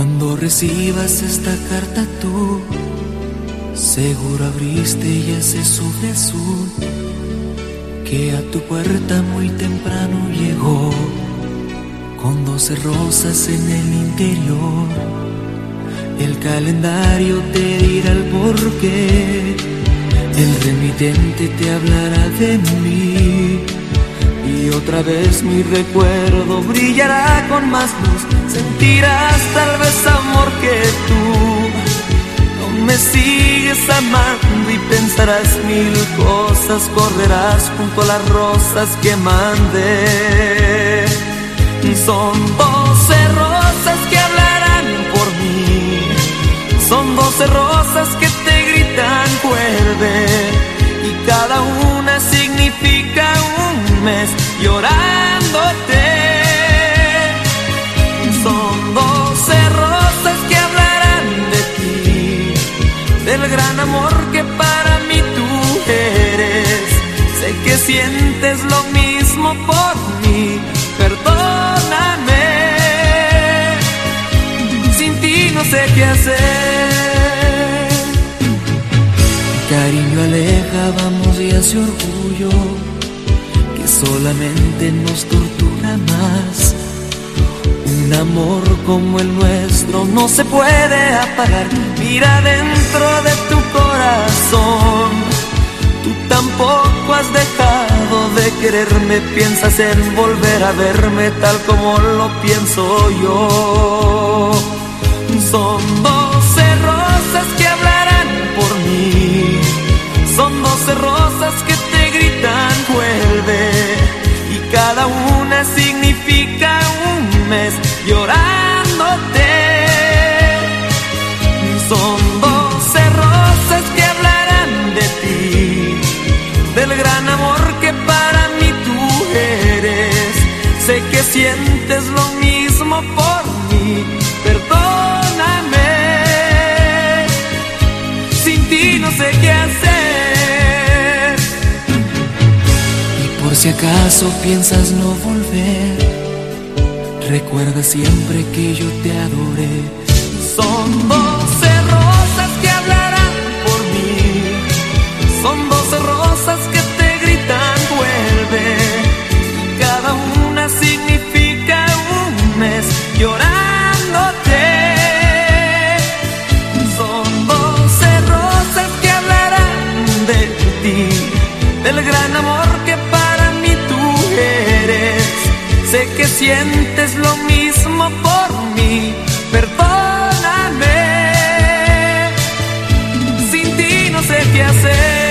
Cuando recibas esta carta tú, seguro abriste y ese sobre azul que a tu puerta muy temprano llegó, con 12 rosas en el interior. El calendario te dirá el porqué, el remitente te hablará de mí, y otra vez mi recuerdo brillará con más luz. Sentirás tal vez amor que tú no me sigues amando, y pensarás mil cosas, correrás junto a las rosas que mandé. Son 12 rosas que hablarán por mí, son 12 rosas que te gritan vuelve, y cada una significa un mes llorándote. Son 12 rosas que hablarán de ti, del gran amor que para mí tú eres. Sé que sientes lo mismo por mí, perdóname. Sin ti no sé qué hacer. Cariño aleja, vamos, y hace orgullo que solamente nos tortura más. Un amor como el nuestro no se puede apagar. Mira dentro de tu corazón, tú tampoco has dejado de quererme. Piensas en volver a verme tal como lo pienso yo. Son 12 rosas que hablarán por mí, son 12 rosas que te gritan vuelve, y cada una significa un mes llorándote. Son 12 rosas que hablarán de ti, del gran amor que para mí tú eres. Sé que sientes lo mismo por mí, perdóname. Sin ti no sé qué hacer. Y por si acaso piensas no volver, recuerda siempre que yo te adoré. Son 12 rosas que hablarán por mí, son 12 rosas que te gritan vuelve, y cada una significa un mes llorándote. Son 12 rosas que hablarán de ti, del gran amor que para mí tú eres. Sé que sientes lo mismo por mí, perdóname. Sin ti no sé qué hacer.